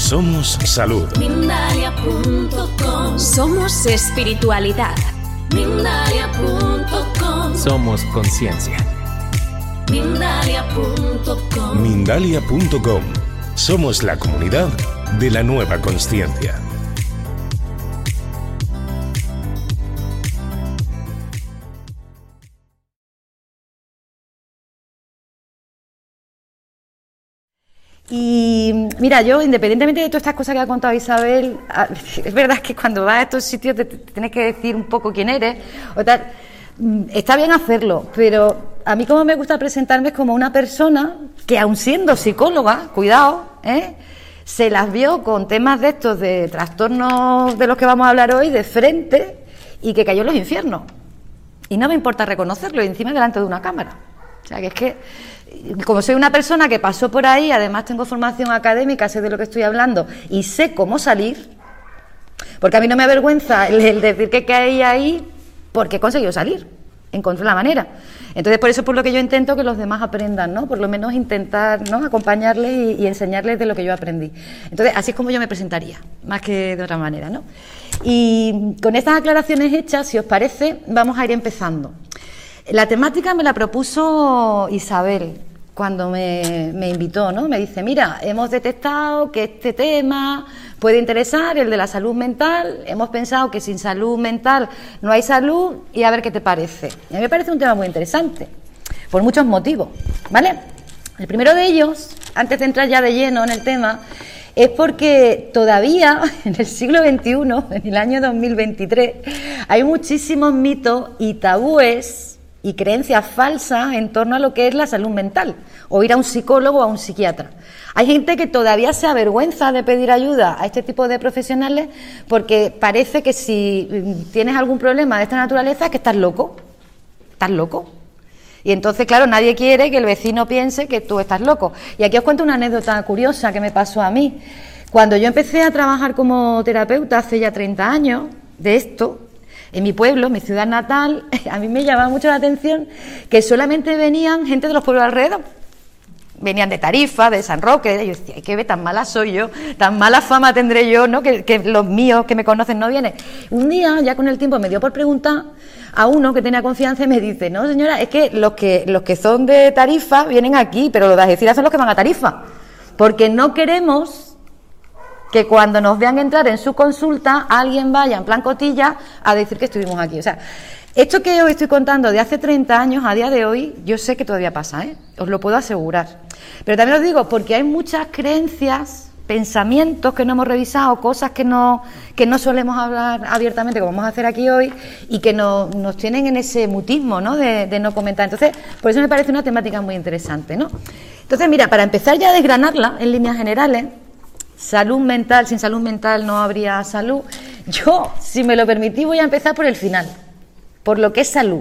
Somos salud. Mindalia.com. Somos espiritualidad. Mindalia.com. Somos conciencia. Mindalia.com. Mindalia.com. Somos la comunidad de la nueva consciencia. Y mira, yo, independientemente de todas estas cosas que ha contado Isabel, es verdad que cuando vas a estos sitios te tienes que decir un poco quién eres o tal. Está bien hacerlo, pero a mí como me gusta presentarme es como una persona que, aun siendo psicóloga, cuidado, se las vio con temas de estos, de trastornos de los que vamos a hablar hoy, de frente, y que cayó en los infiernos. Y no me importa reconocerlo, y encima delante de una cámara. O sea, que es que, como soy una persona que pasó por ahí, además tengo formación académica, sé de lo que estoy hablando, y sé cómo salir, porque a mí no me avergüenza el decir que caí ahí, porque he conseguido salir, encontré la manera. Entonces, por eso es por lo que yo intento que los demás aprendan, ¿no? Por lo menos intentar, ¿no?, acompañarles y enseñarles de lo que yo aprendí. Entonces, así es como yo me presentaría, más que de otra manera, ¿no? Y con estas aclaraciones hechas, si os parece, vamos a ir empezando. La temática me la propuso Isabel cuando me invitó, ¿no? Me dice, mira, hemos detectado que este tema puede interesar, el de la salud mental, hemos pensado que sin salud mental no hay salud, y a ver qué te parece. Y a mí me parece un tema muy interesante, por muchos motivos, ¿vale? El primero de ellos, antes de entrar ya de lleno en el tema, es porque todavía en el siglo XXI, en el año 2023, hay muchísimos mitos y tabúes y creencias falsas en torno a lo que es la salud mental, o ir a un psicólogo o a un psiquiatra. Hay gente que todavía se avergüenza de pedir ayuda a este tipo de profesionales porque parece que si tienes algún problema de esta naturaleza es que estás loco. Estás loco. Y entonces, claro, nadie quiere que el vecino piense que tú estás loco. Y aquí os cuento una anécdota curiosa que me pasó a mí. Cuando yo empecé a trabajar como terapeuta hace ya 30 años de esto, en mi pueblo, mi ciudad natal, a mí me llamaba mucho la atención que solamente venían gente de los pueblos alrededor. Venían de Tarifa, de San Roque, y yo decía, qué tan mala soy yo, tan mala fama tendré yo, ¿no?, que los míos que me conocen no vienen. Un día, ya con el tiempo, me dio por preguntar a uno que tenía confianza y me dice, no, señora, es que los que son de Tarifa vienen aquí, pero los de Algeciras son los que van a Tarifa, porque no queremos que cuando nos vean entrar en su consulta alguien vaya en plan cotilla a decir que estuvimos aquí. O sea, esto que os estoy contando de hace 30 años a día de hoy, yo sé que todavía pasa, os lo puedo asegurar. Pero también os digo, porque hay muchas creencias, pensamientos que no hemos revisado, cosas que no solemos hablar abiertamente, como vamos a hacer aquí hoy, y que nos tienen en ese mutismo, ¿no?, de no comentar. Entonces, por eso me parece una temática muy interesante, ¿no? Entonces, mira, para empezar ya a desgranarla en líneas generales, salud mental, sin salud mental no habría salud. Yo, si me lo permitís, voy a empezar por el final, por lo que es salud,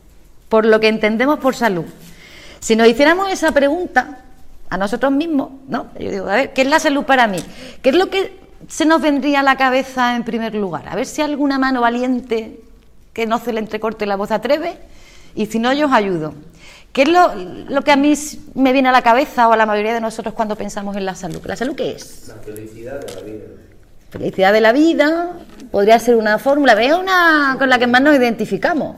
por lo que entendemos por salud. Si nos hiciéramos esa pregunta a nosotros mismos, ¿no? Yo digo, a ver, ¿qué es la salud para mí? ¿Qué es lo que se nos vendría a la cabeza en primer lugar? A ver si alguna mano valiente que no se le entrecorte la voz atreve, y si no, yo os ayudo. ¿Qué es lo que a mí me viene a la cabeza, o a la mayoría de nosotros, cuando pensamos en la salud? ¿La salud qué es? La felicidad de la vida. Felicidad de la vida, podría ser una fórmula, pero es una con la que más nos identificamos.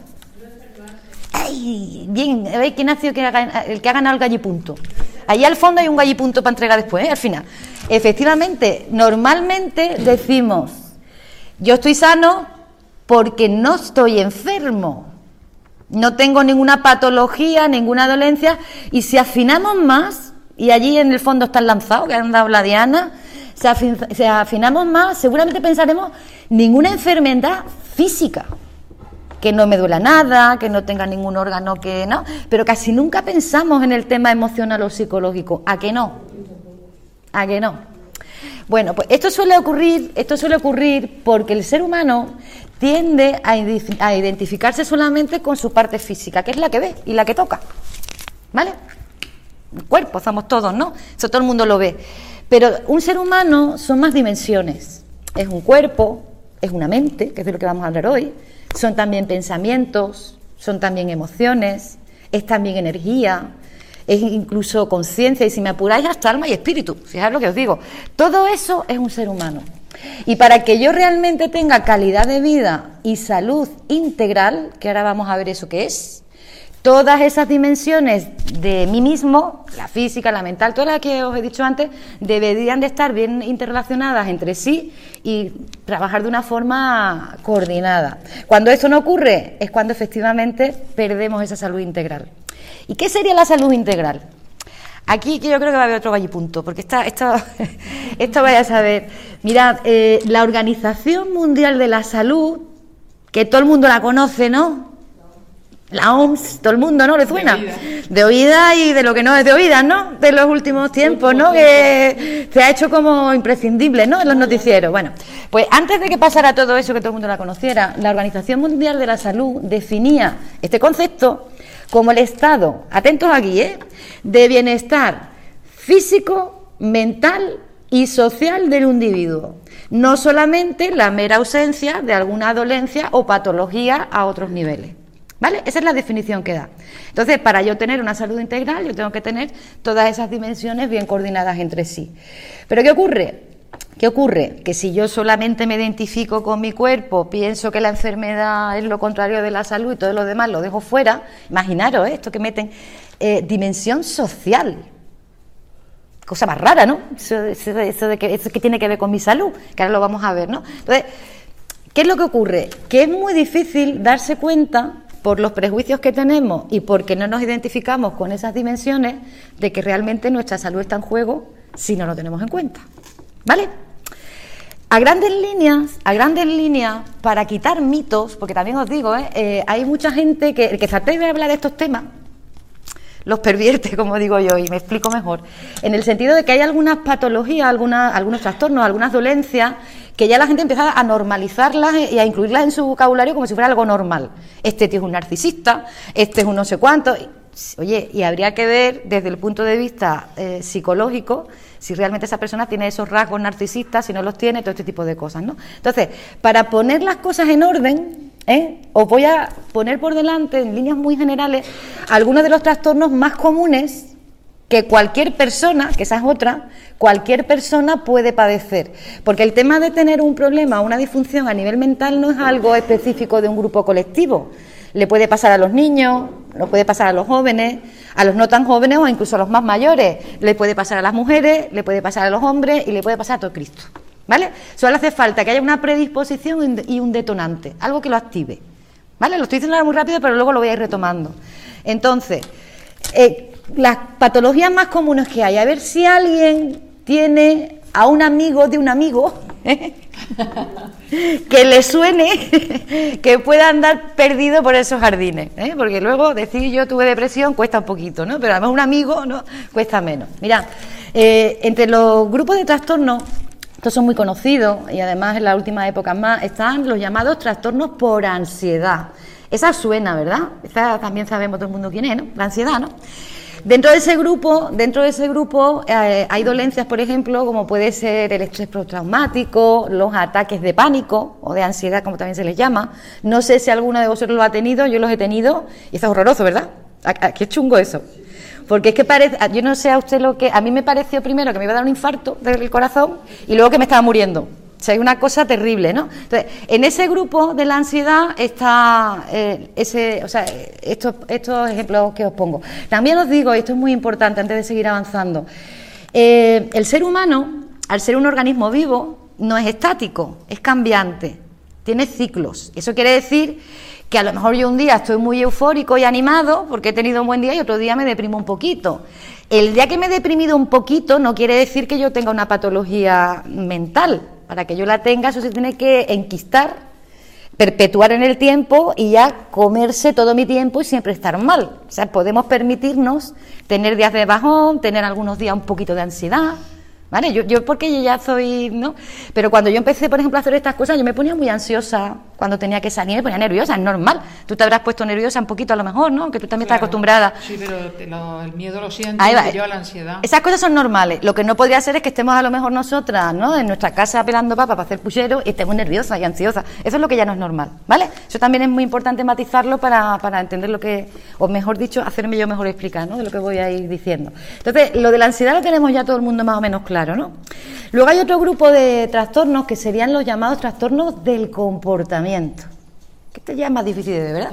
¡Ay! Bien, a ver, ¿quién ha sido el que ha ganado el gallipunto? Allí al fondo hay un gallipunto para entregar después, al final. Efectivamente, normalmente decimos, yo estoy sano porque no estoy enfermo. No tengo ninguna patología, ninguna dolencia, y si afinamos más, y allí en el fondo está el lanzado, que han dado la diana, si afinamos más, seguramente pensaremos ninguna enfermedad física, que no me duela nada, que no tenga ningún órgano, que no, pero casi nunca pensamos en el tema emocional o psicológico. ¿A que no? ¿A que no? Bueno, pues esto suele ocurrir porque el ser humano tiende a identificarse solamente con su parte física, que es la que ve y la que toca, ¿vale? El cuerpo, somos todos, ¿no? Eso todo el mundo lo ve. Pero un ser humano son más dimensiones. Es un cuerpo, es una mente, que es de lo que vamos a hablar hoy, son también pensamientos, son también emociones, es también energía, es incluso conciencia y, si me apuráis, hasta alma y espíritu. Fijaos lo que os digo. Todo eso es un ser humano. Y para que yo realmente tenga calidad de vida y salud integral, que ahora vamos a ver eso que es, todas esas dimensiones de mí mismo, la física, la mental, todas las que os he dicho antes, deberían de estar bien interrelacionadas entre sí y trabajar de una forma coordinada. Cuando esto no ocurre, es cuando efectivamente perdemos esa salud integral. ¿Y qué sería la salud integral? Aquí yo creo que va a haber otro gallipunto, porque esto vaya a saber. Mirad, la Organización Mundial de la Salud, que todo el mundo la conoce, ¿no? La OMS, todo el mundo, ¿no? ¿Le suena? De oídas y de lo que no es de oídas, ¿no? De los últimos tiempos, ¿no? Que se ha hecho como imprescindible, ¿no? En los noticieros. Bueno, pues antes de que pasara todo eso, que todo el mundo la conociera, la Organización Mundial de la Salud definía este concepto como el estado, atentos aquí, de bienestar físico, mental y social del individuo. No solamente la mera ausencia de alguna dolencia o patología a otros niveles. ¿Vale? Esa es la definición que da. Entonces, para yo tener una salud integral, yo tengo que tener todas esas dimensiones bien coordinadas entre sí. Pero ¿qué ocurre? ¿Qué ocurre? Que si yo solamente me identifico con mi cuerpo, pienso que la enfermedad es lo contrario de la salud y todo lo demás lo dejo fuera, imaginaros esto que meten, dimensión social. Cosa más rara, ¿no? Eso que tiene que ver con mi salud, que ahora lo vamos a ver, ¿no? Entonces, ¿qué es lo que ocurre? Que es muy difícil darse cuenta, por los prejuicios que tenemos y porque no nos identificamos con esas dimensiones, de que realmente nuestra salud está en juego si no lo tenemos en cuenta. ¿Vale? A grandes líneas, para quitar mitos, porque también os digo, hay mucha gente que el que se atreve a hablar de estos temas los pervierte, como digo yo, y me explico mejor, en el sentido de que hay algunas patologías, algunos trastornos, algunas dolencias, que ya la gente empieza a normalizarlas y a incluirlas en su vocabulario como si fuera algo normal. Este tío es un narcisista, este es un no sé cuánto. Oye, y habría que ver desde el punto de vista psicológico si realmente esa persona tiene esos rasgos narcisistas, si no los tiene, todo este tipo de cosas, ¿no? Entonces, para poner las cosas en orden, os voy a poner por delante, en líneas muy generales, algunos de los trastornos más comunes que cualquier persona, que esa es otra, cualquier persona puede padecer. Porque el tema de tener un problema, una disfunción a nivel mental no es algo específico de un grupo colectivo. Le puede pasar a los niños, le puede pasar a los jóvenes, a los no tan jóvenes o incluso a los más mayores. Le puede pasar a las mujeres, le puede pasar a los hombres y le puede pasar a todo Cristo. ¿Vale? Solo hace falta que haya una predisposición y un detonante, algo que lo active. ¿Vale? Lo estoy diciendo ahora muy rápido, pero luego lo voy a ir retomando. Entonces, las patologías más comunes que hay, a ver si alguien tiene a un amigo de un amigo que le suene, que pueda andar perdido por esos jardines, porque luego decir yo tuve depresión cuesta un poquito, ¿no? Pero además un amigo, ¿no?, cuesta menos. Mirad, entre los grupos de trastornos, estos son muy conocidos y además en las últimas épocas más, están los llamados trastornos por ansiedad. Esa suena, ¿verdad? Esa también sabemos todo el mundo quién es, ¿no? La ansiedad, ¿no? Dentro de ese grupo hay dolencias, por ejemplo, como puede ser el estrés postraumático, los ataques de pánico o de ansiedad, como también se les llama. No sé si alguno de vosotros lo ha tenido, yo los he tenido y eso es horroroso, ¿verdad? Qué chungo eso. Porque es que parece, yo no sé a usted lo que, a mí me pareció primero que me iba a dar un infarto del corazón y luego que me estaba muriendo. O sea, es una cosa terrible, ¿no? Entonces, en ese grupo de la ansiedad está estos ejemplos que os pongo. También os digo, y esto es muy importante antes de seguir avanzando, el ser humano, al ser un organismo vivo, no es estático, es cambiante, tiene ciclos. Eso quiere decir que a lo mejor yo un día estoy muy eufórico y animado porque he tenido un buen día y otro día me deprimo un poquito. El día que me he deprimido un poquito no quiere decir que yo tenga una patología mental. Para que yo la tenga, eso se tiene que enquistar, perpetuar en el tiempo y ya comerse todo mi tiempo y siempre estar mal. O sea, podemos permitirnos tener días de bajón, tener algunos días un poquito de ansiedad, ¿vale? Yo porque yo ya soy, ¿no? Pero cuando yo empecé, por ejemplo, a hacer estas cosas, yo me ponía muy ansiosa cuando tenía que salir me ponía nerviosa, es normal. Tú te habrás puesto nerviosa un poquito a lo mejor, ¿no? Que tú también estás acostumbrada. Sí, pero el miedo lo siento y yo la ansiedad. Esas cosas son normales. Lo que no podría ser es que estemos a lo mejor nosotras, ¿no? En nuestra casa pelando papas para hacer puchero y estemos nerviosas y ansiosas. Eso es lo que ya no es normal, ¿vale? Eso también es muy importante matizarlo para entender lo que, o mejor dicho, hacerme yo mejor explicar, ¿no? De lo que voy a ir diciendo. Entonces, lo de la ansiedad lo tenemos ya todo el mundo más o menos claro, ¿no? Luego hay otro grupo de trastornos que serían los llamados trastornos del comportamiento. Que este ya es más difícil de ver, ¿verdad?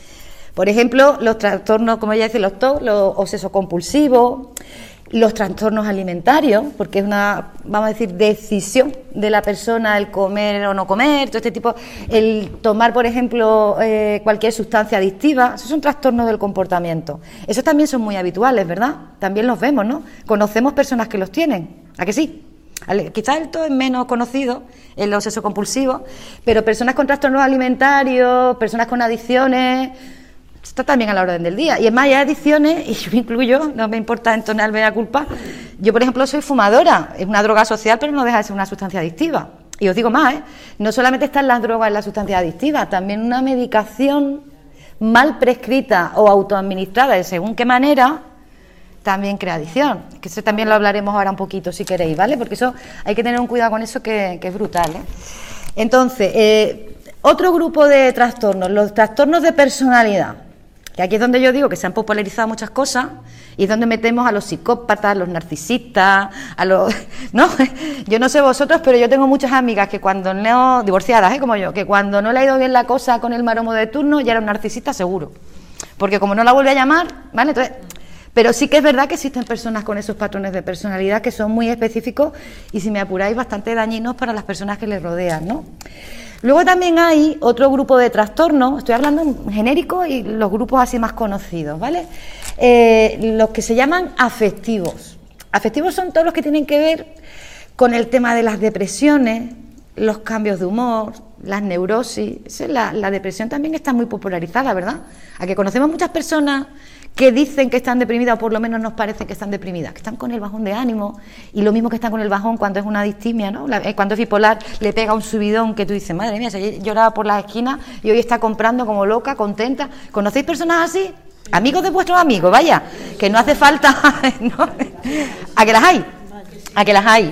Por ejemplo, los trastornos, como ya decía, los TOC, los obsesivo-compulsivos, los trastornos alimentarios, porque es una, vamos a decir, decisión de la persona el comer o no comer, todo este tipo, el tomar, por ejemplo, cualquier sustancia adictiva, esos son trastornos del comportamiento. Esos también son muy habituales, ¿verdad? También los vemos, ¿no? Conocemos personas que los tienen, ¿a que sí? Quizás el TOC es menos conocido, el obsesivo compulsivo, pero personas con trastornos alimentarios, personas con adicciones, está también a la orden del día. Y es más, hay adicciones, y yo me incluyo, no me importa entonarme la culpa. Yo, por ejemplo, soy fumadora, es una droga social, pero no deja de ser una sustancia adictiva. Y os digo más, no solamente están las drogas en las sustancias adictivas, también una medicación mal prescrita o autoadministrada de según qué manera también crea adicción, que eso también lo hablaremos ahora un poquito si queréis, ¿vale? Porque eso hay que tener un cuidado con eso que es brutal, ¿eh? Entonces, otro grupo de trastornos, los trastornos de personalidad, que aquí es donde yo digo que se han popularizado muchas cosas y es donde metemos a los psicópatas, los narcisistas, a los... ¿no? Yo no sé vosotros, pero yo tengo muchas amigas que cuando no... divorciadas, como yo, que cuando no le ha ido bien la cosa con el maromo de turno ya era un narcisista seguro, porque como no la vuelve a llamar, ¿vale? Entonces... Pero sí que es verdad que existen personas con esos patrones de personalidad que son muy específicos y, si me apuráis, bastante dañinos para las personas que les rodean, ¿no? Luego también hay otro grupo de trastornos, estoy hablando en genérico y los grupos así más conocidos, ¿vale? Los que se llaman afectivos. Afectivos son todos los que tienen que ver con el tema de las depresiones, los cambios de humor, las neurosis. La depresión también está muy popularizada, ¿verdad? A que conocemos muchas personas que dicen que están deprimidas, o por lo menos nos parece que están deprimidas, que están con el bajón de ánimo, y lo mismo que están con el bajón cuando es una distimia, ¿no? Cuando es bipolar, le pega un subidón que tú dices, madre mía, se lloraba por las esquinas y hoy está comprando como loca, contenta. ¿Conocéis personas así? Amigos de vuestros amigos, vaya, que no hace falta, ¿no? ¿A que las hay? ¿A que las hay?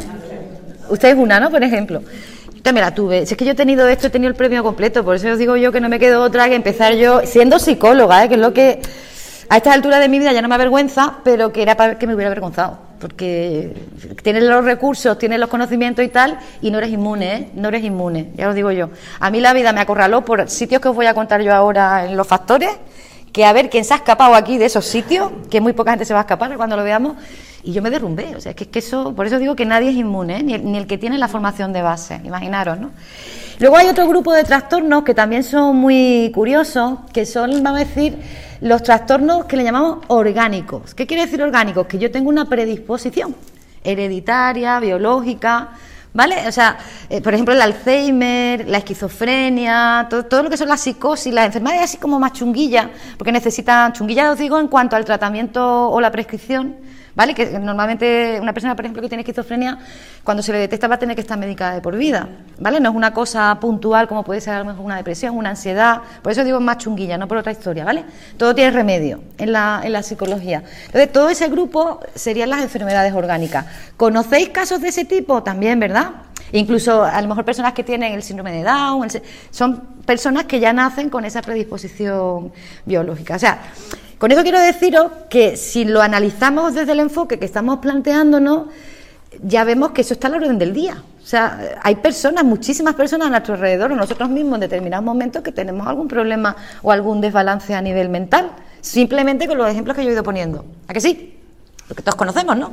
Usted es una, ¿no? Por ejemplo. Yo también la tuve. Si es que yo he tenido el premio completo, por eso os digo yo que no me quedo otra que empezar yo, siendo psicóloga, que es lo que... A estas alturas de mi vida ya no me avergüenza, pero que era para que me hubiera avergonzado, porque tienes los recursos, tienes los conocimientos y tal, y no eres inmune, ¿eh? No eres inmune, ya os digo yo. A mí la vida me acorraló por sitios que os voy a contar yo ahora en los factores, que a ver quién se ha escapado aquí de esos sitios, que muy poca gente se va a escapar cuando lo veamos, y yo me derrumbé. O sea, es que eso, por eso digo que nadie es inmune, ¿eh? Ni el que tiene la formación de base, imaginaros, ¿no? Luego hay otro grupo de trastornos que también son muy curiosos, que son, vamos a decir, los trastornos que le llamamos orgánicos. ¿Qué quiere decir orgánicos? Que yo tengo una predisposición hereditaria, biológica, ¿vale? O sea, por ejemplo, el Alzheimer, la esquizofrenia, todo lo que son las psicosis, las enfermedades así como más chunguillas, porque necesitan, chunguillas os digo en cuanto al tratamiento o la prescripción, ¿vale? Que normalmente una persona, por ejemplo, que tiene esquizofrenia, cuando se le detecta va a tener que estar medicada de por vida, ¿vale? No es una cosa puntual como puede ser a lo mejor una depresión, una ansiedad, por eso digo más chunguilla, no por otra historia, ¿vale? Todo tiene remedio en la psicología. Entonces, todo ese grupo serían las enfermedades orgánicas. ¿Conocéis casos de ese tipo? También, ¿verdad? Incluso a lo mejor personas que tienen el síndrome de Down, son personas que ya nacen con esa predisposición biológica. O sea, con eso quiero deciros que si lo analizamos desde el enfoque que estamos planteándonos, ya vemos que eso está a la orden del día. O sea, hay personas, muchísimas personas a nuestro alrededor, o nosotros mismos en determinados momentos, que tenemos algún problema o algún desbalance a nivel mental, simplemente con los ejemplos que yo he ido poniendo. ¿A que sí? Porque todos conocemos, ¿no?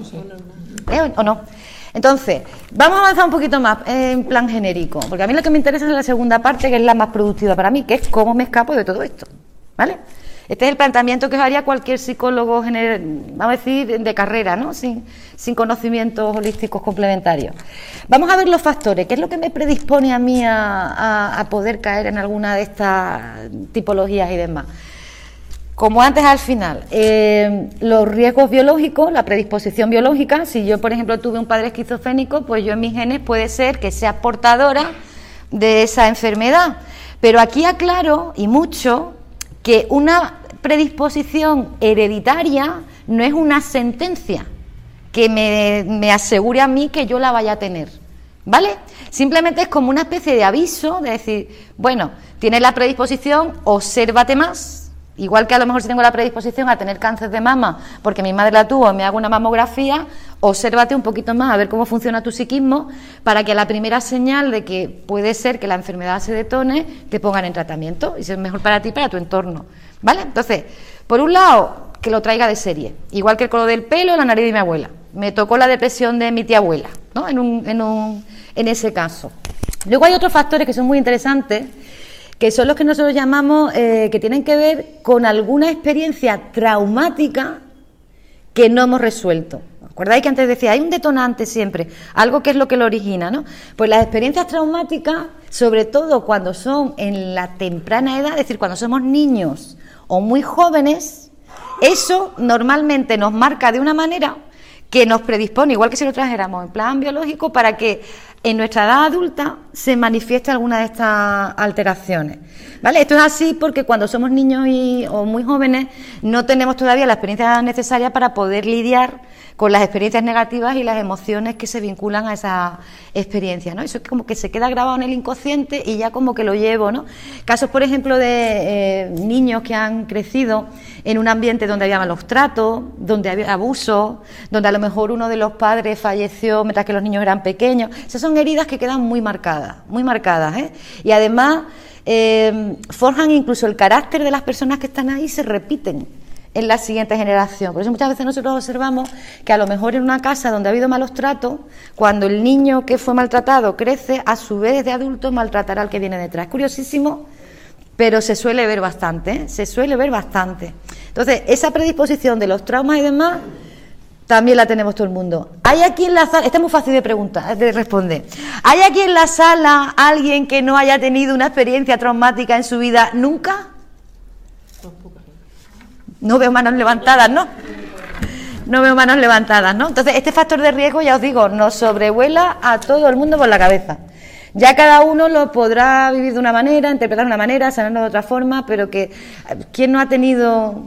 ¿O no? Entonces, vamos a avanzar un poquito más en plan genérico, porque a mí lo que me interesa es la segunda parte, que es la más productiva para mí, que es cómo me escapo de todo esto, ¿vale? Este es el planteamiento que os haría cualquier psicólogo, vamos a decir, de carrera, ¿no? Sin conocimientos holísticos complementarios. Vamos a ver los factores, ¿qué es lo que me predispone a mí a poder caer en alguna de estas tipologías y demás? Como antes al final, los riesgos biológicos, la predisposición biológica. Si yo, por ejemplo, tuve un padre esquizofrénico, pues yo en mis genes puede ser que sea portadora, de esa enfermedad. Pero aquí aclaro, y mucho, que una predisposición hereditaria no es una sentencia que me asegure a mí que yo la vaya a tener, ¿vale? Simplemente es como una especie de aviso de decir, bueno, tienes la predisposición, obsérvate más. Igual que a lo mejor si tengo la predisposición a tener cáncer de mama porque mi madre la tuvo, me hago una mamografía, obsérvate un poquito más a ver cómo funciona tu psiquismo para que a la primera señal de que puede ser que la enfermedad se detone, te pongan en tratamiento y sea mejor para ti y para tu entorno, ¿vale? Entonces, por un lado, que lo traiga de serie, igual que el color del pelo, la nariz de mi abuela. Me tocó la depresión de mi tía abuela, ¿no? En ese caso. Luego hay otros factores que son muy interesantes, que son los que nosotros llamamos, que tienen que ver con alguna experiencia traumática que no hemos resuelto. ¿Acordáis que antes decía, hay un detonante siempre, algo que es lo que lo origina, ¿no? Pues las experiencias traumáticas, sobre todo cuando son en la temprana edad, es decir, cuando somos niños o muy jóvenes, eso normalmente nos marca de una manera que nos predispone, igual que si lo trajéramos en plan biológico, para que en nuestra edad adulta se manifieste alguna de estas alteraciones, ¿vale? Esto es así porque cuando somos niños o muy jóvenes no tenemos todavía la experiencia necesaria para poder lidiar con las experiencias negativas y las emociones que se vinculan a esa experiencia, ¿no? Eso es como que se queda grabado en el inconsciente y ya como que lo llevo, ¿no? Casos, por ejemplo, de niños que han crecido en un ambiente donde había malos tratos, donde había abuso, donde a lo mejor uno de los padres falleció mientras que los niños eran pequeños. Esas son heridas que quedan muy marcadas, ¿eh? Y además forjan incluso el carácter de las personas que están ahí y se repiten en la siguiente generación. Por eso muchas veces nosotros observamos que a lo mejor en una casa donde ha habido malos tratos, cuando el niño que fue maltratado crece, a su vez de adulto maltratará al que viene detrás. Es curiosísimo, pero se suele ver bastante, ¿eh? Se suele ver bastante. Entonces, esa predisposición de los traumas y demás también la tenemos todo el mundo. ¿Hay aquí en la sala, esta es muy fácil de preguntar, de responder, ¿hay aquí en la sala alguien que no haya tenido una experiencia traumática en su vida nunca? No veo manos levantadas, ¿no? No veo manos levantadas, ¿no? Entonces, este factor de riesgo, ya os digo, nos sobrevuela a todo el mundo por la cabeza. Ya cada uno lo podrá vivir de una manera, interpretar de una manera, sanarlo de otra forma, pero que ¿quién no ha tenido?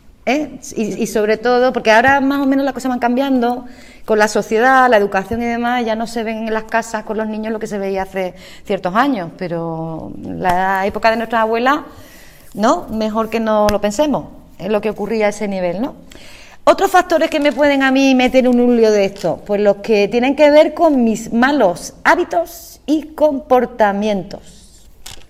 Y sobre todo, porque ahora más o menos las cosas van cambiando, con la sociedad, la educación y demás, ya no se ven en las casas con los niños lo que se veía hace ciertos años, pero la época de nuestras abuelas, ¿no? Mejor que no lo pensemos. Es lo que ocurría a ese nivel, ¿no? Otros factores que me pueden a mí meter en un lío de esto, pues los que tienen que ver con mis malos hábitos y comportamientos.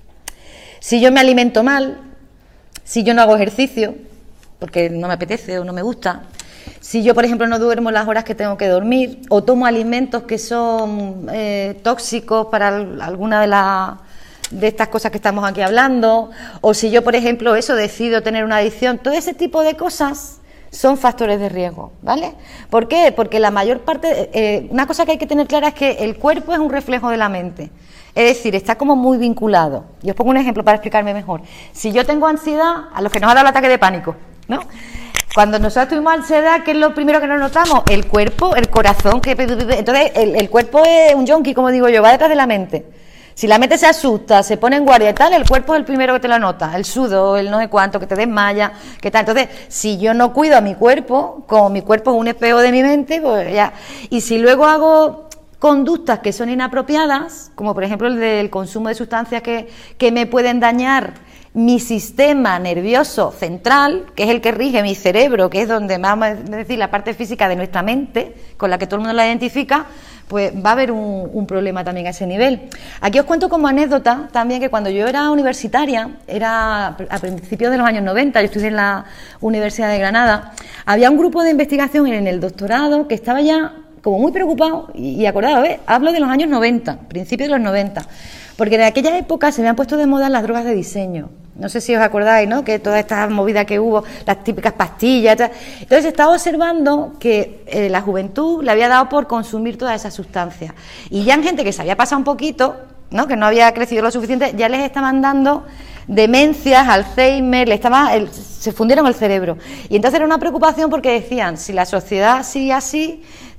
Si yo me alimento mal, si yo no hago ejercicio, porque no me apetece o no me gusta, si yo, por ejemplo, no duermo las horas que tengo que dormir, o tomo alimentos que son tóxicos para alguna de estas cosas que estamos aquí hablando, o si yo, por ejemplo, decido tener una adicción, todo ese tipo de cosas son factores de riesgo, ¿vale? ¿Por qué? Porque la mayor parte, una cosa que hay que tener clara es que el cuerpo es un reflejo de la mente, es decir, está como muy vinculado. Y os pongo un ejemplo para explicarme mejor. Si yo tengo ansiedad, a los que nos ha dado el ataque de pánico, ¿no? Cuando nosotros tuvimos ansiedad, ¿qué es lo primero que nos notamos? El cuerpo, el corazón, entonces el cuerpo es un yonki, como digo yo, va detrás de la mente. Si la mente se asusta, se pone en guardia y tal, el cuerpo es el primero que te lo nota, el sudo, el no sé cuánto, que te desmaya, que tal. Entonces, si yo no cuido a mi cuerpo, como mi cuerpo es un espejo de mi mente, pues ya. Y si luego hago conductas que son inapropiadas, como por ejemplo el del consumo de sustancias que me pueden dañar mi sistema nervioso central, que es el que rige mi cerebro, que es donde vamos a decir la parte física de nuestra mente, con la que todo el mundo la identifica, pues va a haber un problema también a ese nivel. Aquí os cuento como anécdota también que cuando yo era universitaria, era a principios de los años 90, yo estudié en la Universidad de Granada, había un grupo de investigación en el doctorado que estaba ya como muy preocupado, y acordaos, hablo de los años 90, principios de los 90, porque en aquella época se habían puesto de moda las drogas de diseño. No sé si os acordáis, ¿no? Que toda esta movida que hubo, las típicas pastillas, tal. Entonces estaba observando que la juventud le había dado por consumir todas esas sustancias. Y ya en gente que se había pasado un poquito, ¿no? Que no había crecido lo suficiente, ya les estaban dando demencias, Alzheimer, se fundieron el cerebro. Y entonces era una preocupación porque decían, si la sociedad sigue así,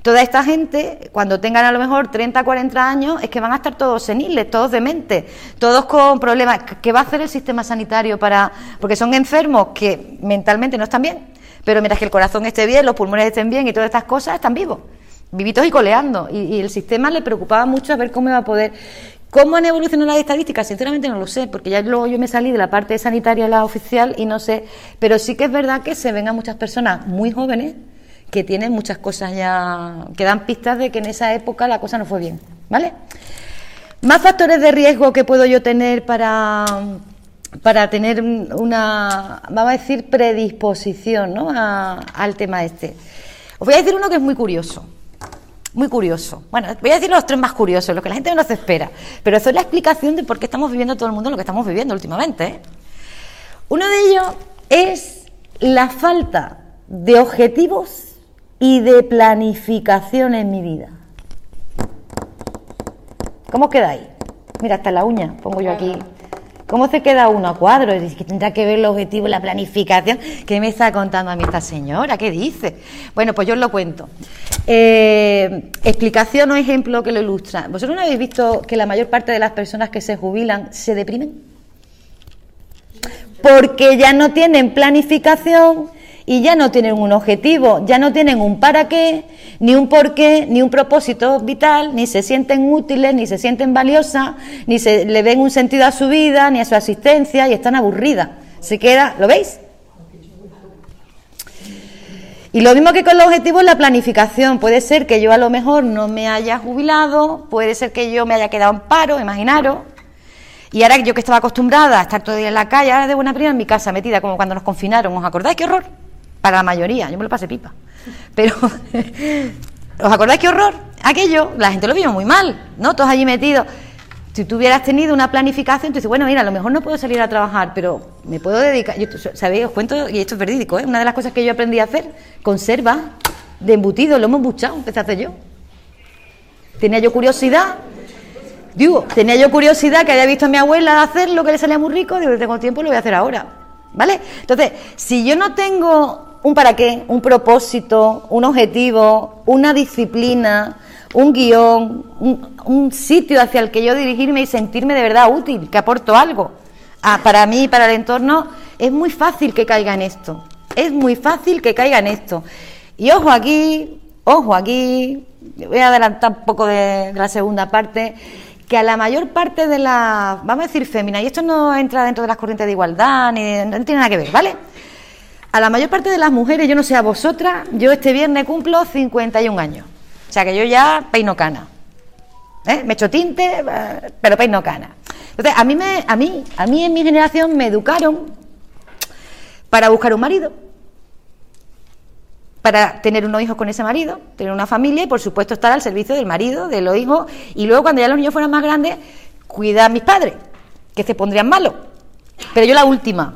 toda esta gente, cuando tengan a lo mejor 30, 40 años, es que van a estar todos seniles, todos dementes, todos con problemas. ¿Qué va a hacer el sistema sanitario para...? Porque son enfermos que mentalmente no están bien, pero mientras que el corazón esté bien, los pulmones estén bien y todas estas cosas, están vivos, vivitos y coleando. Y el sistema le preocupaba mucho a ver cómo iba a poder... ¿Cómo han evolucionado las estadísticas? Sinceramente no lo sé, porque ya luego yo me salí de la parte sanitaria, la oficial, y no sé, pero sí que es verdad que se ven a muchas personas muy jóvenes que tienen muchas cosas ya, que dan pistas de que en esa época la cosa no fue bien, ¿vale? Más factores de riesgo que puedo yo tener para tener una, vamos a decir, predisposición, ¿no?, al tema este. Os voy a decir uno que es muy curioso. Muy curioso. Bueno, voy a decir los 3 más curiosos, los que la gente no se espera. Pero eso es la explicación de por qué estamos viviendo todo el mundo lo que estamos viviendo últimamente, ¿eh? Uno de ellos es la falta de objetivos y de planificación en mi vida. ¿Cómo quedáis? Mira, hasta la uña pongo yo aquí. ¿Cómo se queda uno a cuadro? Es que tendrá que ver el objetivo, la planificación. ¿Qué me está contando a mí esta señora? ¿Qué dice? Bueno, pues yo os lo cuento. Explicación o ejemplo que lo ilustra. ¿Vosotros no habéis visto que la mayor parte de las personas que se jubilan se deprimen? Porque ya no tienen planificación y ya no tienen un objetivo, ya no tienen un para qué, ni un por qué, ni un propósito vital, ni se sienten útiles, ni se sienten valiosas, ni se le ven un sentido a su vida, ni a su existencia, y están aburridas. Se queda, ¿lo veis? Y lo mismo que con los objetivos, la planificación. Puede ser que yo a lo mejor no me haya jubilado, puede ser que yo me haya quedado en paro, imaginaros. Y ahora yo que estaba acostumbrada a estar todo el día en la calle, ahora de buena primera en mi casa metida, como cuando nos confinaron, ¿os acordáis? ¡Qué horror! Para la mayoría, yo me lo pasé pipa. Pero, ¿os acordáis qué horror? Aquello, la gente lo vio muy mal, ¿no? Todos allí metidos. Si tú hubieras tenido una planificación, tú dices, bueno, mira, a lo mejor no puedo salir a trabajar, pero me puedo dedicar... Yo, ¿sabéis? Os cuento, y esto es verídico, ¿eh? Una de las cosas que yo aprendí a hacer, conserva de embutido, lo hemos embuchado, empecé a hacer yo. Tenía yo curiosidad, que había visto a mi abuela hacer lo que le salía muy rico, digo, tengo tiempo, lo voy a hacer ahora, ¿vale? Entonces, si yo no tengo un para qué, un propósito, un objetivo, una disciplina, un guión, un sitio hacia el que yo dirigirme y sentirme de verdad útil, que aporto algo para mí y para el entorno, es muy fácil que caiga en esto. Es muy fácil que caiga en esto. Y ojo aquí, voy a adelantar un poco de la segunda parte, que a la mayor parte de la, vamos a decir fémina, y esto no entra dentro de las corrientes de igualdad, ni no tiene nada que ver, ¿vale? A la mayor parte de las mujeres, yo no sé a vosotras, yo este viernes cumplo 51 años. O sea que yo ya peino cana. Me echo tinte, pero peino cana. Entonces, a mí en mi generación me educaron para buscar un marido, para tener unos hijos con ese marido, tener una familia y, por supuesto, estar al servicio del marido, de los hijos, y luego, cuando ya los niños fueran más grandes, cuidar a mis padres, que se pondrían malos. Pero yo la última.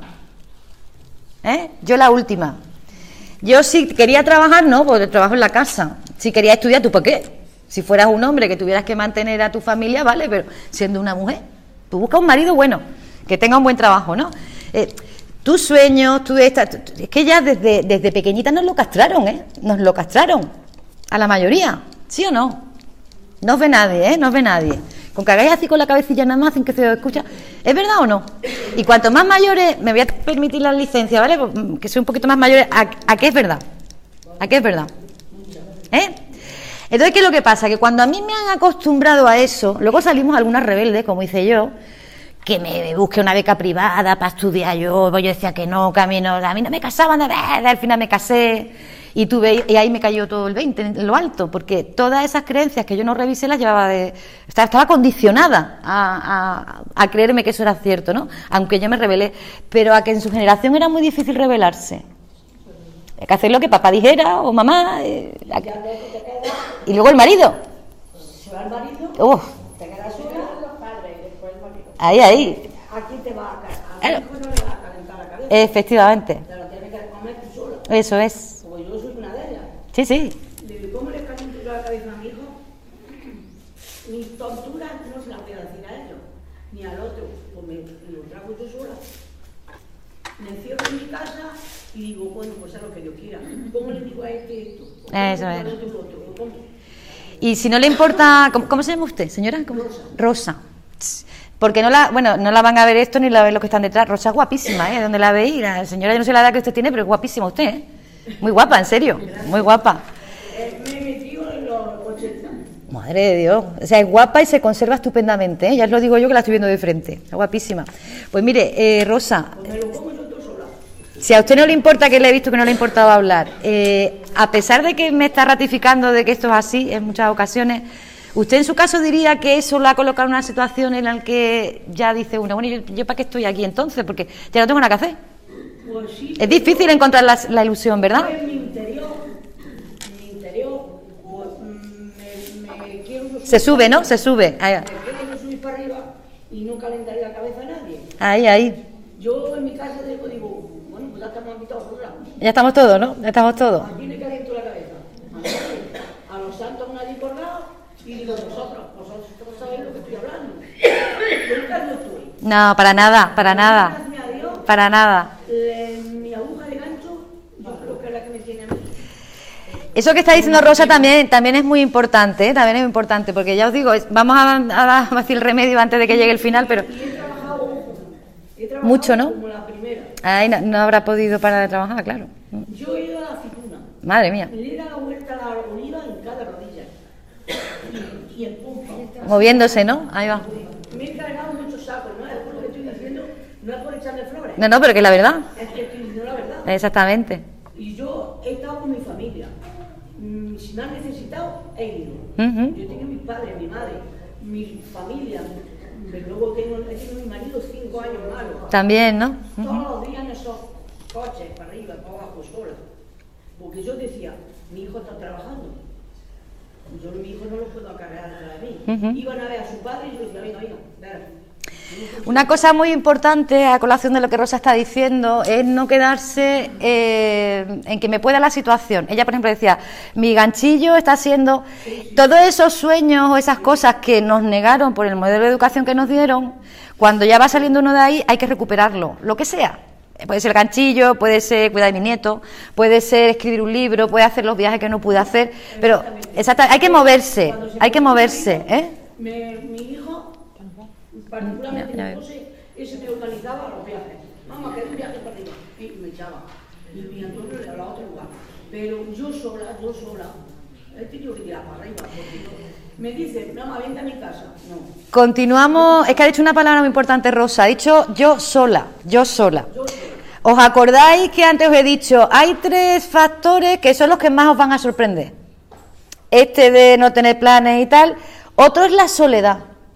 Yo si quería trabajar, no, porque trabajo en la casa. Si quería estudiar, ¿tú por qué? Si fueras un hombre que tuvieras que mantener a tu familia, vale, pero siendo una mujer, tú buscas un marido bueno, que tenga un buen trabajo, ¿no? Tus sueños, es que ya desde pequeñitas nos lo castraron, nos lo castraron, a la mayoría, ¿sí o no? No os ve nadie, no os ve nadie. Con que hagáis así con la cabecilla nada más sin que se os escucha, ¿es verdad o no? Y cuanto más mayores, me voy a permitir la licencia, ¿vale? Que soy un poquito más mayores, ¿a qué es verdad? ¿A qué es verdad? Entonces, ¿qué es lo que pasa? Que cuando a mí me han acostumbrado a eso, luego salimos algunas rebeldes, como hice yo, que me busqué una beca privada para estudiar yo decía que no, a mí no me casaban, al final me casé, y ahí me cayó todo el 20 en lo alto, porque todas esas creencias que yo no revisé las llevaba estaba condicionada a creerme que eso era cierto, ¿no? Aunque yo me rebelé, pero a que en su generación era muy difícil rebelarse. Hay que hacer lo que papá dijera o mamá, y luego el marido. Se va el marido, te quedas sola, los padres y después el marido. Ahí. Aquí te va a calentar la cabeza. Efectivamente. Te lo tienes que comer tú sola. Eso es. Porque yo soy una de ellas. Sí. Digo, ¿cómo le caliento yo la cabeza a mi hijo? Mis tonturas no se las voy a decir a ellos, ni al otro. Pues me lo trago yo sola. me encierro en mi casa y digo, bueno, pues haz lo que yo quiera. ¿Cómo le digo a este esto? Eso es. Y si no le importa, ¿cómo se llama usted, señora? Rosa. Porque no la van a ver esto ni la ven los que están detrás. Rosa es guapísima, ¿eh? ¿Dónde la veis? La señora, yo no sé la edad que usted tiene, pero es guapísima usted, ¿eh? Muy guapa, en serio, muy guapa. Me metió en los 80. Madre de Dios, o sea, es guapa y se conserva estupendamente, ¿eh? Ya os lo digo yo que la estoy viendo de frente, es guapísima. Pues mire, Rosa, si a usted no le importa, que le he visto que no le ha importado hablar, a pesar de que me está ratificando de que esto es así en muchas ocasiones, ¿usted en su caso diría que eso lo ha colocado en una situación en la que ya dice uno, bueno, yo para qué estoy aquí entonces? Porque ya no tengo nada que hacer. Pues sí, es difícil encontrar la ilusión, ¿verdad? En mi interior, pues, me quiero se sube, ¿no? Se sube. Ahí. Me quiero subir para arriba y no calentaré la cabeza a nadie. Ahí. Yo en mi casa digo, bueno, pues ya estamos aquí todos. Ya estamos todos, ¿no? Ya estamos todos. ¿A quién le caliento la cabeza? A los santos nadie colgado y digo, vosotros sabéis lo que estoy hablando. Yo nunca no estoy. No, para nada. Para nada. Mi aguja de gancho, yo creo que es la que me tiene a mí. Eso que está diciendo Rosa también es muy importante, ¿eh? También es muy importante, porque ya os digo, vamos a decir el remedio antes de que llegue el final, pero... He trabajado mucho, ¿no? Como la primera. Ay, no habrá podido parar de trabajar, claro. Yo he ido a la aceituna. Madre mía. Le he dado la vuelta a la oliva en cada rodilla. Y el pompa. Moviéndose, ¿no? Ahí va. Me he cargado muchos sacos, ¿no? Es por lo que estoy diciendo, no es por echarle flores. No, pero que es la verdad. Es que estoy diciendo la verdad. Exactamente. Y yo he estado con mi familia. Si me han necesitado, he ido. Yo tengo mis padres, mi madre, mi familia. Luego he tenido mi marido 5 años malos. También, ¿no? Todos los días en esos coches, para arriba, para abajo, sola. Porque yo decía, mi hijo está trabajando. Yo mi hijo no lo puedo cargar atrás de mí. Iban a ver a su padre y yo decía, venga, ver. Una cosa muy importante a colación de lo que Rosa está diciendo es no quedarse en que me pueda la situación. Ella, por ejemplo, decía, mi ganchillo está siendo... Todos esos sueños o esas cosas que nos negaron por el modelo de educación que nos dieron, cuando ya va saliendo uno de ahí, hay que recuperarlo, lo que sea. Puede ser ganchillo, puede ser cuidar de mi nieto, puede ser escribir un libro, puede hacer los viajes que no pude hacer, pero hay que moverse, ¿eh? Mi hijo, particularmente José, ese me organizaba los viajes. Mamá, que un viaje para arriba, y me echaba. Y mi Antonio le hablaba a otro lugar. Pero yo sola, he tenido que tirar para arriba, porque me dice, mamá, vente a mi casa. No. Continuamos, es que ha dicho una palabra muy importante, Rosa, ha dicho yo sola. ¿Os acordáis que antes os he dicho, hay 3 factores que son los que más os van a sorprender? Este de no tener planes y tal. Otro es la soledad.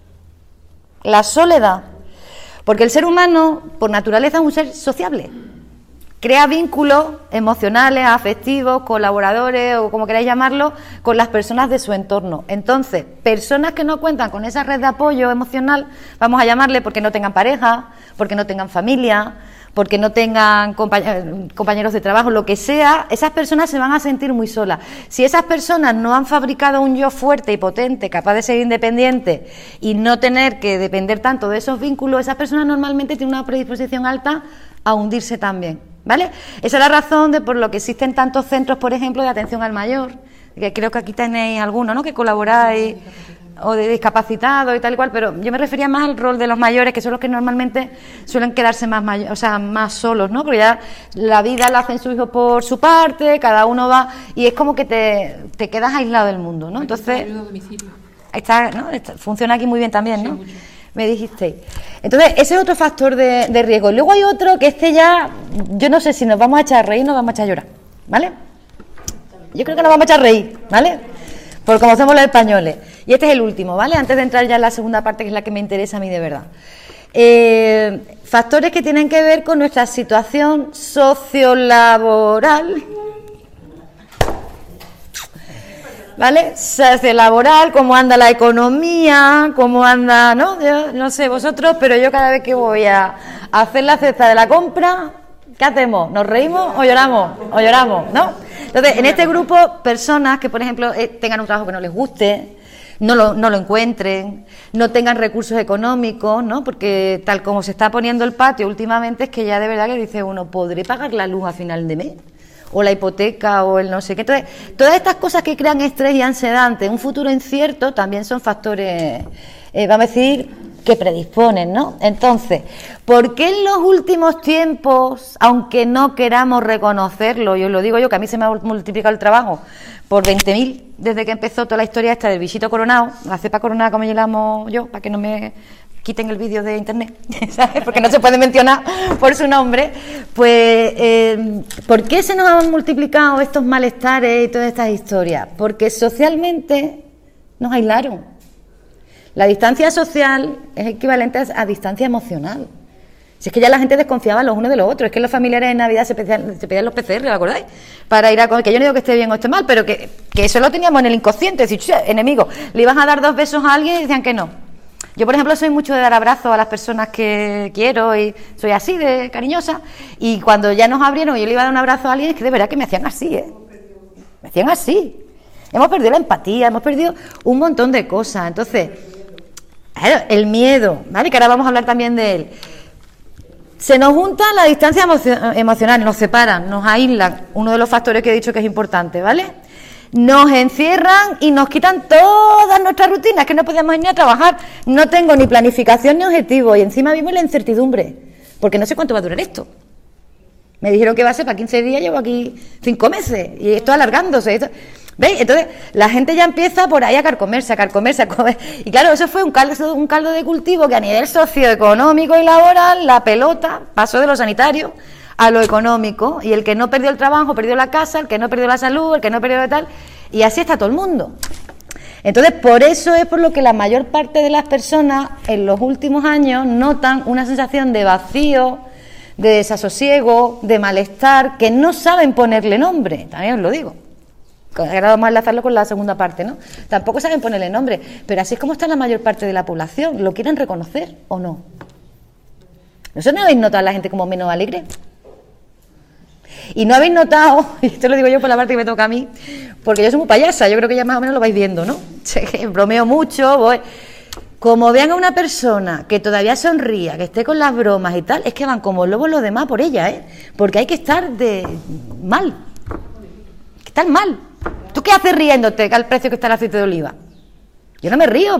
La soledad. Porque el ser humano, por naturaleza, es un ser sociable. Crea vínculos emocionales, afectivos, colaboradores o como queráis llamarlo, con las personas de su entorno. Entonces, personas que no cuentan con esa red de apoyo emocional, vamos a llamarle porque no tengan pareja, porque no tengan familia, porque no tengan compañeros de trabajo, lo que sea, esas personas se van a sentir muy solas. Si esas personas no han fabricado un yo fuerte y potente, capaz de ser independiente y no tener que depender tanto de esos vínculos, esas personas normalmente tienen una predisposición alta a hundirse también, ¿vale? Esa es la razón de por lo que existen tantos centros, por ejemplo, de atención al mayor, que creo que aquí tenéis algunos, ¿no?, que colaboráis, o de discapacitados y tal y cual, pero yo me refería más al rol de los mayores, que son los que normalmente suelen quedarse más solos, ¿no? Porque ya la vida la hacen sus hijos por su parte, cada uno va, y es como que te quedas aislado del mundo, ¿no? Entonces, está, ¿no? Funciona aquí muy bien también, ¿no? Sí, me dijisteis. Entonces, ese es otro factor de riesgo. Luego hay otro que ya, yo no sé si nos vamos a echar a reír o nos vamos a echar a llorar, ¿vale? Yo creo que nos vamos a echar a reír, ¿vale? Por como somos los españoles. Y este es el último, ¿vale? Antes de entrar ya en la segunda parte, que es la que me interesa a mí de verdad. Factores que tienen que ver con nuestra situación sociolaboral. ¿Vale? Sociolaboral, cómo anda la economía, cómo anda, ¿no? Yo no sé vosotros, pero yo cada vez que voy a hacer la cesta de la compra, ¿qué hacemos? ¿Nos reímos o lloramos? O lloramos, ¿no? Entonces, en este grupo, personas que, por ejemplo, tengan un trabajo que no les guste, no lo encuentren, no tengan recursos económicos, ¿no? Porque tal como se está poniendo el patio últimamente es que ya de verdad que dice uno, ¿podré pagar la luz a final de mes? O la hipoteca o el no sé qué. Entonces, todas estas cosas que crean estrés y ansiedad ante un futuro incierto también son factores, vamos a decir, que predisponen, ¿no? Entonces, ¿por qué en los últimos tiempos, aunque no queramos reconocerlo, y os lo digo yo, que a mí se me ha multiplicado el trabajo por 20.000 desde que empezó toda la historia esta del bichito coronado, la cepa coronada como llamo yo, para que no me quiten el vídeo de internet, ¿sabes? Porque no se puede mencionar por su nombre, pues, ¿por qué se nos han multiplicado estos malestares y todas estas historias? Porque socialmente nos aislaron. La distancia social es equivalente a distancia emocional. Si es que ya la gente desconfiaba los unos de los otros, es que los familiares en Navidad se pedían los PCR, ¿lo acordáis? Para ir a comer, que yo no digo que esté bien o esté mal, pero que eso lo teníamos en el inconsciente, es decir, enemigo, le ibas a dar 2 besos a alguien y decían que no. Yo, por ejemplo, soy mucho de dar abrazos a las personas que quiero y soy así de cariñosa, y cuando ya nos abrieron y yo le iba a dar un abrazo a alguien, es que de verdad que me hacían así, me hacían así. Hemos perdido la empatía, hemos perdido un montón de cosas. Entonces, claro, el miedo, ¿vale? Que ahora vamos a hablar también de él. Se nos junta la distancia emocional, nos separan, nos aíslan, uno de los factores que he dicho que es importante, ¿vale? Nos encierran y nos quitan todas nuestras rutinas, que no podemos ir ni a trabajar, no tengo ni planificación ni objetivo, y encima vivo en la incertidumbre, porque no sé cuánto va a durar esto. Me dijeron que va a ser para 15 días, llevo aquí 5 meses, y esto alargándose, ¿veis? Entonces la gente ya empieza por ahí a carcomerse, a comer. Y claro, eso fue un caldo de cultivo que a nivel socioeconómico y laboral, la pelota pasó de lo sanitario a lo económico, y el que no perdió el trabajo perdió la casa, el que no perdió la salud, el que no perdió tal, y así está todo el mundo. Entonces, por eso es por lo que la mayor parte de las personas en los últimos años notan una sensación de vacío, de desasosiego, de malestar, que no saben ponerle nombre, también os lo digo. Ahora vamos a enlazarlo con la segunda parte, ¿no? Tampoco saben ponerle nombre, pero así es como está la mayor parte de la población. ¿Lo quieren reconocer o no? ¿Vosotros no habéis notado a la gente como menos alegre? Y no habéis notado, y esto lo digo yo por la parte que me toca a mí, porque yo soy muy payasa, yo creo que ya más o menos lo vais viendo, ¿no? Bromeo mucho, como vean a una persona que todavía sonría, que esté con las bromas y tal, es que van como lobos los demás por ella, porque hay que estar mal, que estar mal. ¿Tú qué haces riéndote al precio que está el aceite de oliva? Yo no me río,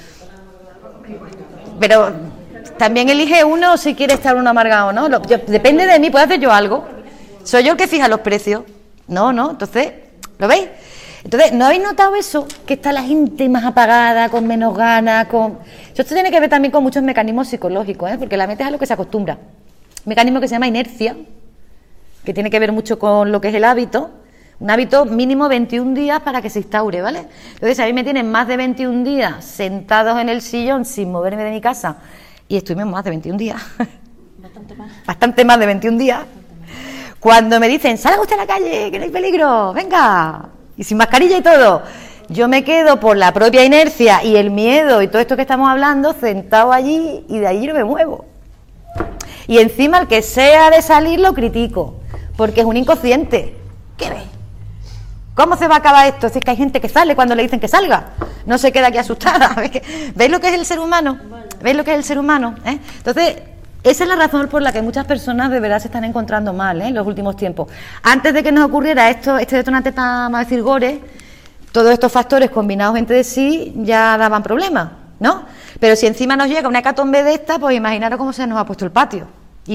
pero también elige uno si quiere estar uno amargado o no. Depende de mí, ¿puedo hacer yo algo? ¿Soy yo el que fija los precios? No, entonces, ¿lo veis? Entonces, ¿no habéis notado eso? Que está la gente más apagada, con menos ganas, Esto tiene que ver también con muchos mecanismos psicológicos, porque la mente es a lo que se acostumbra. Un mecanismo que se llama inercia, que tiene que ver mucho con lo que es el hábito. Un hábito mínimo 21 días para que se instaure, ¿vale? Entonces, a mí me tienen más de 21 días sentados en el sillón sin moverme de mi casa, y estuvimos más de 21 días. Bastante más de 21 días. Cuando me dicen, salga usted a la calle, que no hay peligro, venga, y sin mascarilla y todo, yo me quedo por la propia inercia y el miedo y todo esto que estamos hablando, sentado allí, y de allí no me muevo. Y encima el que sea de salir lo critico, porque es un inconsciente. ¿Qué ve? ¿Cómo se va a acabar esto? Si es que hay gente que sale cuando le dicen que salga, no se queda aquí asustada. ¿Veis lo que es el ser humano? ¿Veis lo que es el ser humano? Entonces, esa es la razón por la que muchas personas de verdad se están encontrando mal en los últimos tiempos. Antes de que nos ocurriera este detonante para, vamos a decir, gore, todos estos factores combinados entre sí ya daban problemas, ¿no? Pero si encima nos llega una hecatombe de esta, pues imaginaros cómo se nos ha puesto el patio.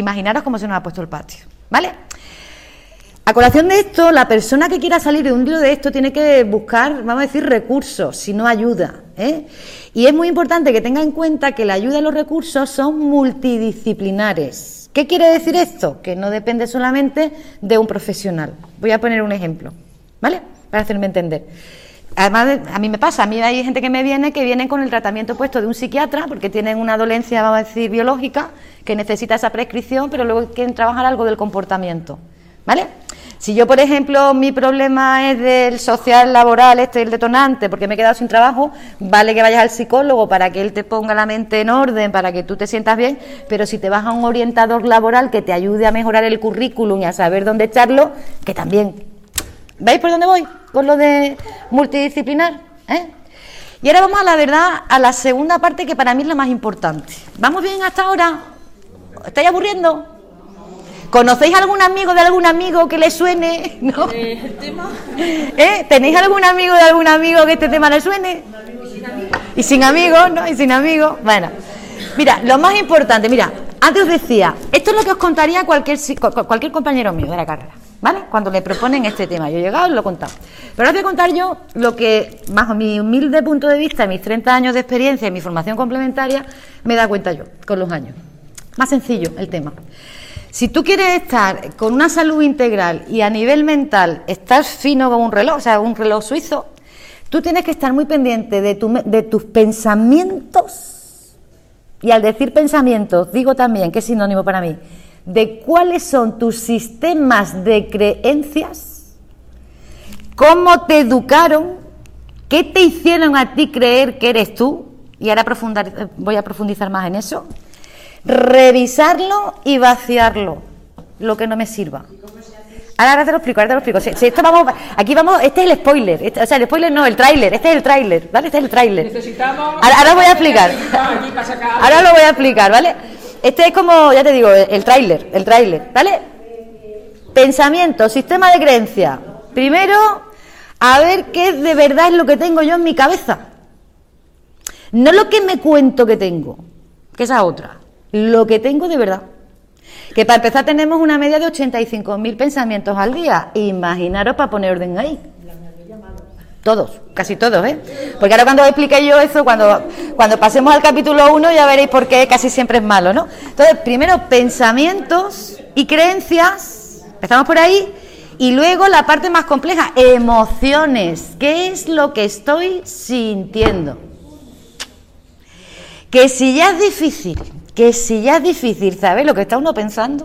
¿Vale? A colación de esto, la persona que quiera salir de un lío de esto tiene que buscar, vamos a decir, recursos, si no ayuda, Y es muy importante que tenga en cuenta que la ayuda y los recursos son multidisciplinares. ¿Qué quiere decir esto? Que no depende solamente de un profesional. Voy a poner un ejemplo, ¿vale? Para hacerme entender. Además, a mí me pasa, a mí hay gente que viene con el tratamiento puesto de un psiquiatra porque tienen una dolencia, vamos a decir, biológica, que necesita esa prescripción, pero luego quieren trabajar algo del comportamiento, ¿vale? Si yo, por ejemplo, mi problema es del social, laboral, el detonante, porque me he quedado sin trabajo, vale que vayas al psicólogo para que él te ponga la mente en orden, para que tú te sientas bien, pero si te vas a un orientador laboral que te ayude a mejorar el currículum y a saber dónde echarlo, que también. ¿Veis por dónde voy? Con lo de multidisciplinar, Y ahora vamos a la verdad, a la segunda parte que para mí es la más importante. ¿Vamos bien hasta ahora? ¿Os estáis aburriendo? ¿Conocéis algún amigo de algún amigo que le suene? ¿No? ¿El tema? ¿Tenéis algún amigo de algún amigo que este tema le suene? Y sin amigos, ¿no? Y sin amigos. Bueno, mira, lo más importante, mira, antes os decía, esto es lo que os contaría cualquier compañero mío de la carrera, ¿vale? Cuando le proponen este tema, yo he llegado y lo he contado. Pero ahora voy a contar yo lo que, bajo mi humilde punto de vista, mis 30 años de experiencia y mi formación complementaria, me da cuenta yo, con los años. Más sencillo el tema. Si tú quieres estar con una salud integral y a nivel mental estar fino como un reloj, o sea, un reloj suizo, tú tienes que estar muy pendiente de tus pensamientos, y al decir pensamientos, digo también, que es sinónimo para mí, de cuáles son tus sistemas de creencias, cómo te educaron, qué te hicieron a ti creer que eres tú, y ahora voy a profundizar más en eso, revisarlo y vaciarlo, lo que no me sirva. Ahora te lo explico, Si esto aquí vamos, este es el spoiler, el spoiler no, el tráiler, este es el tráiler, ¿vale? Este es el tráiler. Necesitamos... Ahora voy a explicar. Ahora lo voy a explicar, ¿vale? Este es como, ya te digo, el tráiler, ¿vale? Pensamiento, sistema de creencia. Primero, a ver qué de verdad es lo que tengo yo en mi cabeza. No lo que me cuento que tengo, que esa otra. Lo que tengo de verdad. Que para empezar tenemos una media de 85.000 pensamientos al día. Imaginaros para poner orden ahí. Todos, casi todos, ¿eh? Porque ahora cuando explique yo eso, cuando pasemos al capítulo 1 ya veréis por qué casi siempre es malo, ¿no? Entonces, primero pensamientos y creencias, empezamos por ahí, y luego la parte más compleja, emociones. ¿Qué es lo que estoy sintiendo? Que si ya es difícil, ¿sabes lo que está uno pensando?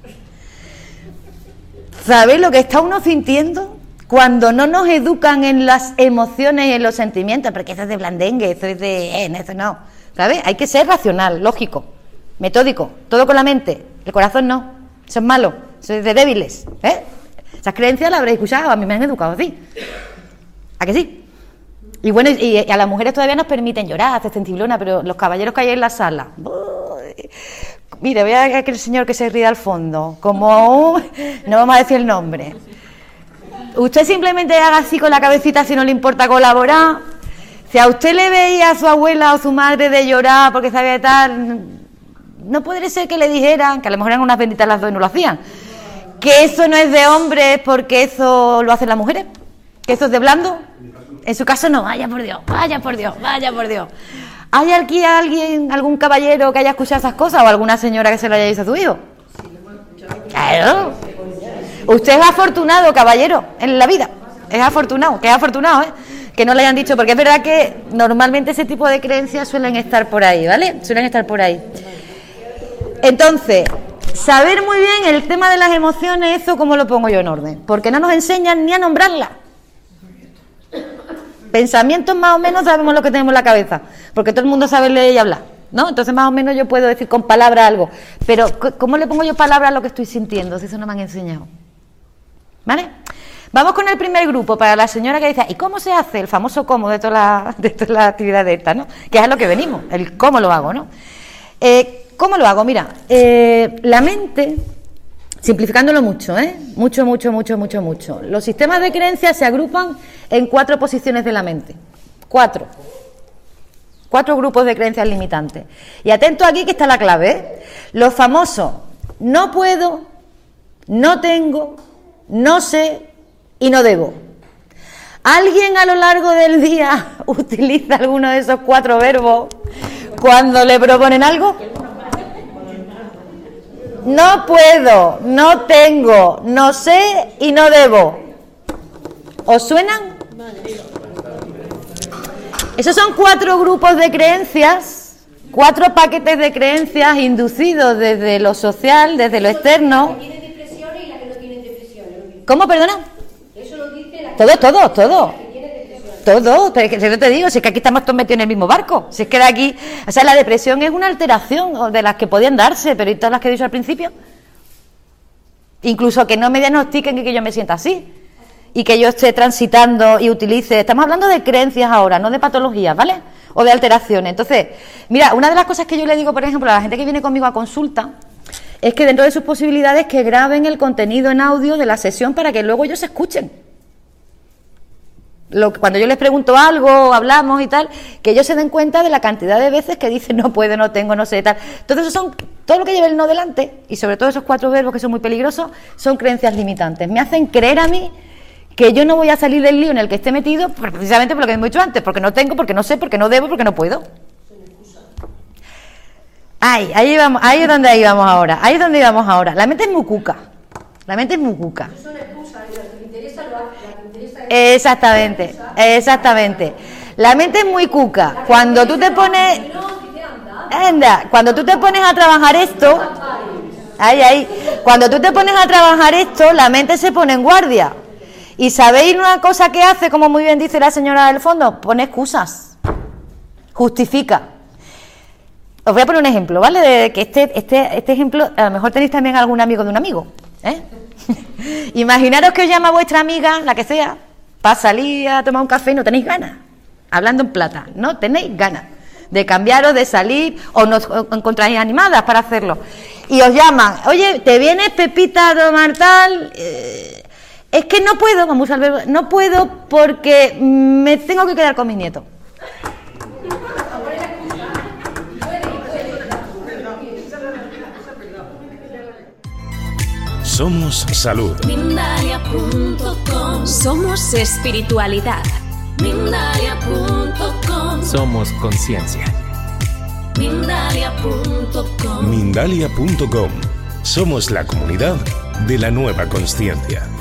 ¿Sabes lo que está uno sintiendo? Cuando no nos educan en las emociones y en los sentimientos, porque eso es de blandengue, eso es de... eso no, ¿sabes? Hay que ser racional, lógico, metódico, todo con la mente, el corazón no, eso es malo, eso es de débiles, ¿eh? Esas creencias las habréis escuchado, a mí me han educado así, ¿a que sí? Y bueno, y a las mujeres todavía nos permiten llorar, hacer sensiblona, pero los caballeros que hay en la sala... Mire, voy a aquel señor que se ríe al fondo, como no vamos a decir el nombre. Usted simplemente haga así con la cabecita si no le importa colaborar. Si a usted le veía a su abuela o su madre de llorar porque sabía tal, no podría ser que le dijeran, que a lo mejor eran unas benditas las dos y no lo hacían, que eso no es de hombres porque eso lo hacen las mujeres, que eso es de blando. En su caso no, vaya por Dios. ¿Hay aquí algún caballero que haya escuchado esas cosas o alguna señora que se lo haya dicho a su hijo? Claro. Usted es afortunado, caballero, en la vida. Es afortunado, que no le hayan dicho, porque es verdad que normalmente ese tipo de creencias suelen estar por ahí, ¿vale? Entonces, saber muy bien el tema de las emociones, eso cómo lo pongo yo en orden, porque no nos enseñan ni a nombrarlas. Pensamientos más o menos sabemos lo que tenemos en la cabeza, porque todo el mundo sabe leer y hablar, ¿no? Entonces más o menos yo puedo decir con palabras algo, pero ¿cómo le pongo yo palabras a lo que estoy sintiendo? Si eso no me han enseñado, ¿vale? Vamos con el primer grupo, para la señora que dice, ¿y cómo se hace? El famoso cómo de todas las actividades estas, ¿no? Que es a lo que venimos, el cómo lo hago, ¿no? ¿Cómo lo hago? Mira, la mente... Simplificándolo mucho, mucho. Los sistemas de creencias se agrupan en 4 posiciones de la mente. 4 grupos de creencias limitantes. Y atento aquí que está la clave, Los famosos no puedo, no tengo, no sé y no debo. ¿Alguien a lo largo del día utiliza alguno de esos 4 verbos cuando le proponen algo? No puedo, no tengo, no sé y no debo. ¿Os suenan? Esos son 4 grupos de creencias, 4 paquetes de creencias inducidos desde lo social, desde lo externo. La que tiene depresiones y la que no tiene depresiones. ¿Cómo, perdona? Eso lo dice la Todo, pero es que yo te digo, si es que aquí estamos todos metidos en el mismo barco, si es que de aquí, o sea, la depresión es una alteración de las que podían darse, pero ¿y todas las que he dicho al principio? Incluso que no me diagnostiquen que yo me sienta así, y que yo esté transitando y utilice. Estamos hablando de creencias ahora, no de patologías, ¿vale? O de alteraciones. Entonces, mira, una de las cosas que yo le digo, por ejemplo, a la gente que viene conmigo a consulta, es que dentro de sus posibilidades que graben el contenido en audio de la sesión para que luego ellos se escuchen. Cuando yo les pregunto algo, hablamos y tal, que ellos se den cuenta de la cantidad de veces que dicen no puedo, no tengo, no sé, tal. Entonces, eso son todo lo que lleva el no delante, y sobre todo esos 4 verbos que son muy peligrosos, son creencias limitantes. Me hacen creer a mí que yo no voy a salir del lío en el que esté metido, precisamente por lo que hemos dicho antes, porque no tengo, porque no sé, porque no debo, porque no puedo. Ahí vamos, ahí es donde íbamos ahora. Ahí es donde íbamos ahora. La mente es muy cuca. La mente es muy cuca. Exactamente, exactamente. La mente es muy cuca. Cuando tú te pones, cuando tú te pones a trabajar esto, cuando tú te pones a trabajar esto, la mente se pone en guardia. Y sabéis una cosa que hace, como muy bien dice la señora del fondo, pone excusas, justifica. Os voy a poner un ejemplo, ¿vale? De que este ejemplo, a lo mejor tenéis también algún amigo de un amigo, ¿eh? Imaginaros que os llama vuestra amiga, la que sea, para salir a tomar un café y no tenéis ganas, hablando en plata, no tenéis ganas de cambiaros, de salir, o no os encontráis animadas para hacerlo, y os llaman, oye, ¿te vienes, Pepita, a tomar tal? Es que no puedo, vamos al verbo, no puedo porque me tengo que quedar con mis nietos. Somos salud. Mindalia.com. Somos espiritualidad. Mindalia.com. Somos conciencia. Mindalia.com. Mindalia.com. Somos la comunidad de la nueva consciencia.